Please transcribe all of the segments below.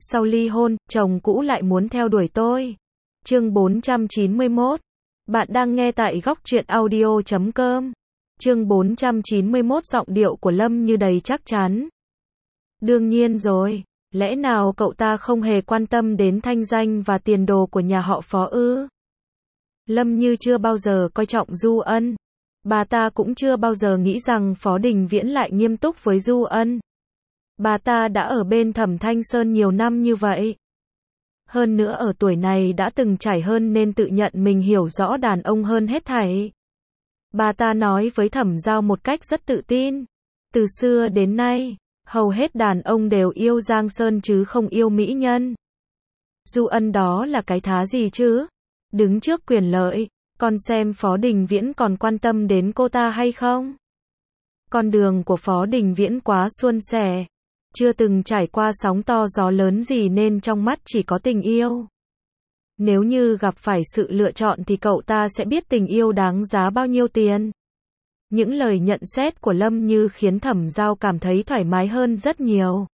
Sau ly hôn, chồng cũ lại muốn theo đuổi tôi. Chương 491. Bạn đang nghe tại góc truyện audio.com. Chương 491, giọng điệu của Lâm Như đầy chắc chắn. Đương nhiên rồi, lẽ nào cậu ta không hề quan tâm đến thanh danh và tiền đồ của nhà họ Phó ư? Lâm Như chưa bao giờ coi trọng Du Ân. Bà ta cũng chưa bao giờ nghĩ rằng Phó Đình Viễn lại nghiêm túc với Du Ân. Bà ta đã ở bên Thẩm Thanh Sơn nhiều năm như vậy. Hơn nữa ở tuổi này đã từng trải hơn nên tự nhận mình hiểu rõ đàn ông hơn hết thảy. Bà ta nói với Thẩm Giao một cách rất tự tin. Từ xưa đến nay, hầu hết đàn ông đều yêu Giang Sơn chứ không yêu mỹ nhân. Du Ân đó là cái thá gì chứ? Đứng trước quyền lợi, còn xem Phó Đình Viễn còn quan tâm đến cô ta hay không? Con đường của Phó Đình Viễn quá suôn sẻ. Chưa từng trải qua sóng to gió lớn gì nên trong mắt chỉ có tình yêu. Nếu như gặp phải sự lựa chọn thì cậu ta sẽ biết tình yêu đáng giá bao nhiêu tiền. Những lời nhận xét của Lâm Như khiến Thẩm Giao cảm thấy thoải mái hơn rất nhiều.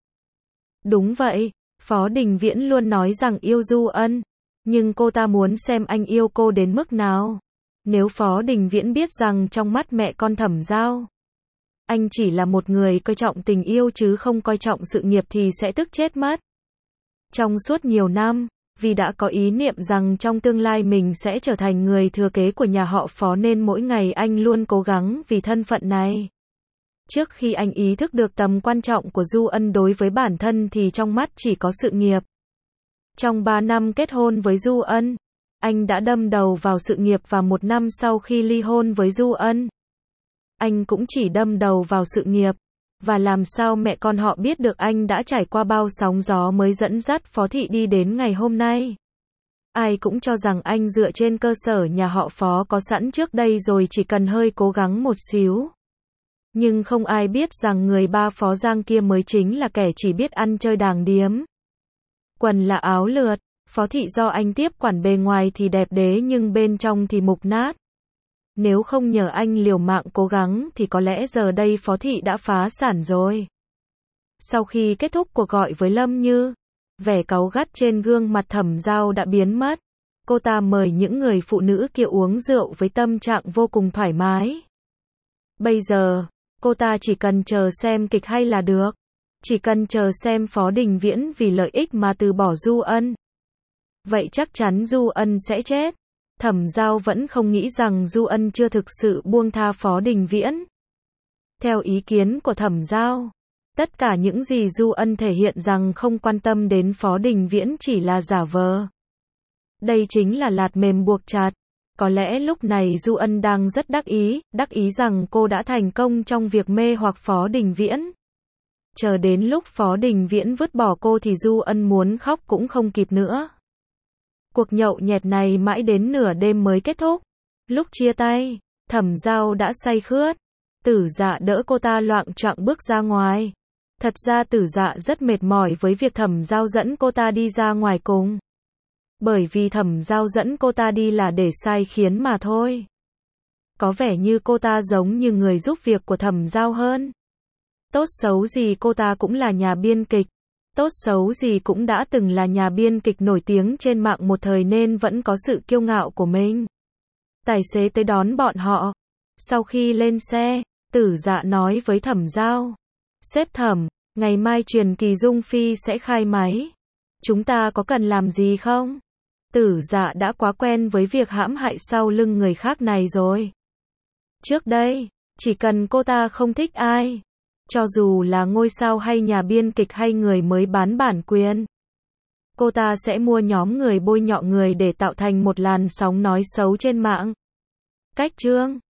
Đúng vậy, Phó Đình Viễn luôn nói rằng yêu Du Ân, nhưng cô ta muốn xem anh yêu cô đến mức nào. Nếu Phó Đình Viễn biết rằng trong mắt mẹ con Thẩm Giao, anh chỉ là một người coi trọng tình yêu chứ không coi trọng sự nghiệp thì sẽ tức chết mất. Trong suốt nhiều năm, vì đã có ý niệm rằng trong tương lai mình sẽ trở thành người thừa kế của nhà họ Phó nên mỗi ngày anh luôn cố gắng vì thân phận này. Trước khi anh ý thức được tầm quan trọng của Du Ân đối với bản thân thì trong mắt chỉ có sự nghiệp. Trong 3 năm kết hôn với Du Ân, anh đã đâm đầu vào sự nghiệp và 1 năm sau khi ly hôn với Du Ân, anh cũng chỉ đâm đầu vào sự nghiệp. Và làm sao mẹ con họ biết được anh đã trải qua bao sóng gió mới dẫn dắt Phó Thị đi đến ngày hôm nay. Ai cũng cho rằng anh dựa trên cơ sở nhà họ Phó có sẵn trước đây rồi chỉ cần hơi cố gắng một xíu. Nhưng không ai biết rằng người ba Phó Giang kia mới chính là kẻ chỉ biết ăn chơi đàng điếm. Quần là áo lượt, Phó Thị do anh tiếp quản bề ngoài thì đẹp đẽ nhưng bên trong thì mục nát. Nếu không nhờ anh liều mạng cố gắng thì có lẽ giờ đây Phó Thị đã phá sản rồi. Sau khi kết thúc cuộc gọi với Lâm Như, vẻ cáu gắt trên gương mặt Thẩm Giao đã biến mất. Cô ta mời những người phụ nữ kia uống rượu với tâm trạng vô cùng thoải mái. Bây giờ, cô ta chỉ cần chờ xem kịch hay là được. Chỉ cần chờ xem Phó Đình Viễn vì lợi ích mà từ bỏ Du Ân. Vậy chắc chắn Du Ân sẽ chết. Thẩm Giao vẫn không nghĩ rằng Du Ân chưa thực sự buông tha Phó Đình Viễn. Theo ý kiến của Thẩm Giao, tất cả những gì Du Ân thể hiện rằng không quan tâm đến Phó Đình Viễn chỉ là giả vờ. Đây chính là lạt mềm buộc chặt. Có lẽ lúc này Du Ân đang rất đắc ý rằng cô đã thành công trong việc mê hoặc Phó Đình Viễn. Chờ đến lúc Phó Đình Viễn vứt bỏ cô thì Du Ân muốn khóc cũng không kịp nữa. Cuộc nhậu nhẹt này mãi đến nửa đêm mới kết thúc. Lúc chia tay, Thẩm Giao đã say khướt. Tử Dạ đỡ cô ta loạng choạng bước ra ngoài. Thật ra Tử Dạ rất mệt mỏi với việc Thẩm Giao dẫn cô ta đi ra ngoài cùng. Bởi vì Thẩm Giao dẫn cô ta đi là để sai khiến mà thôi. Có vẻ như cô ta giống như người giúp việc của Thẩm Giao hơn. Tốt xấu gì cô ta cũng là nhà biên kịch. Tốt xấu gì cũng đã từng là nhà biên kịch nổi tiếng trên mạng một thời nên vẫn có sự kiêu ngạo của mình. Tài xế tới đón bọn họ. Sau khi lên xe, Tử Dạ nói với Thẩm Giao. Sếp Thẩm, ngày mai truyền kỳ Dung Phi sẽ khai máy. Chúng ta có cần làm gì không? Tử Dạ đã quá quen với việc hãm hại sau lưng người khác này rồi. Trước đây, chỉ cần cô ta không thích ai, cho dù là ngôi sao hay nhà biên kịch hay người mới bán bản quyền, cô ta sẽ mua nhóm người bôi nhọ người để tạo thành một làn sóng nói xấu trên mạng. Cách chương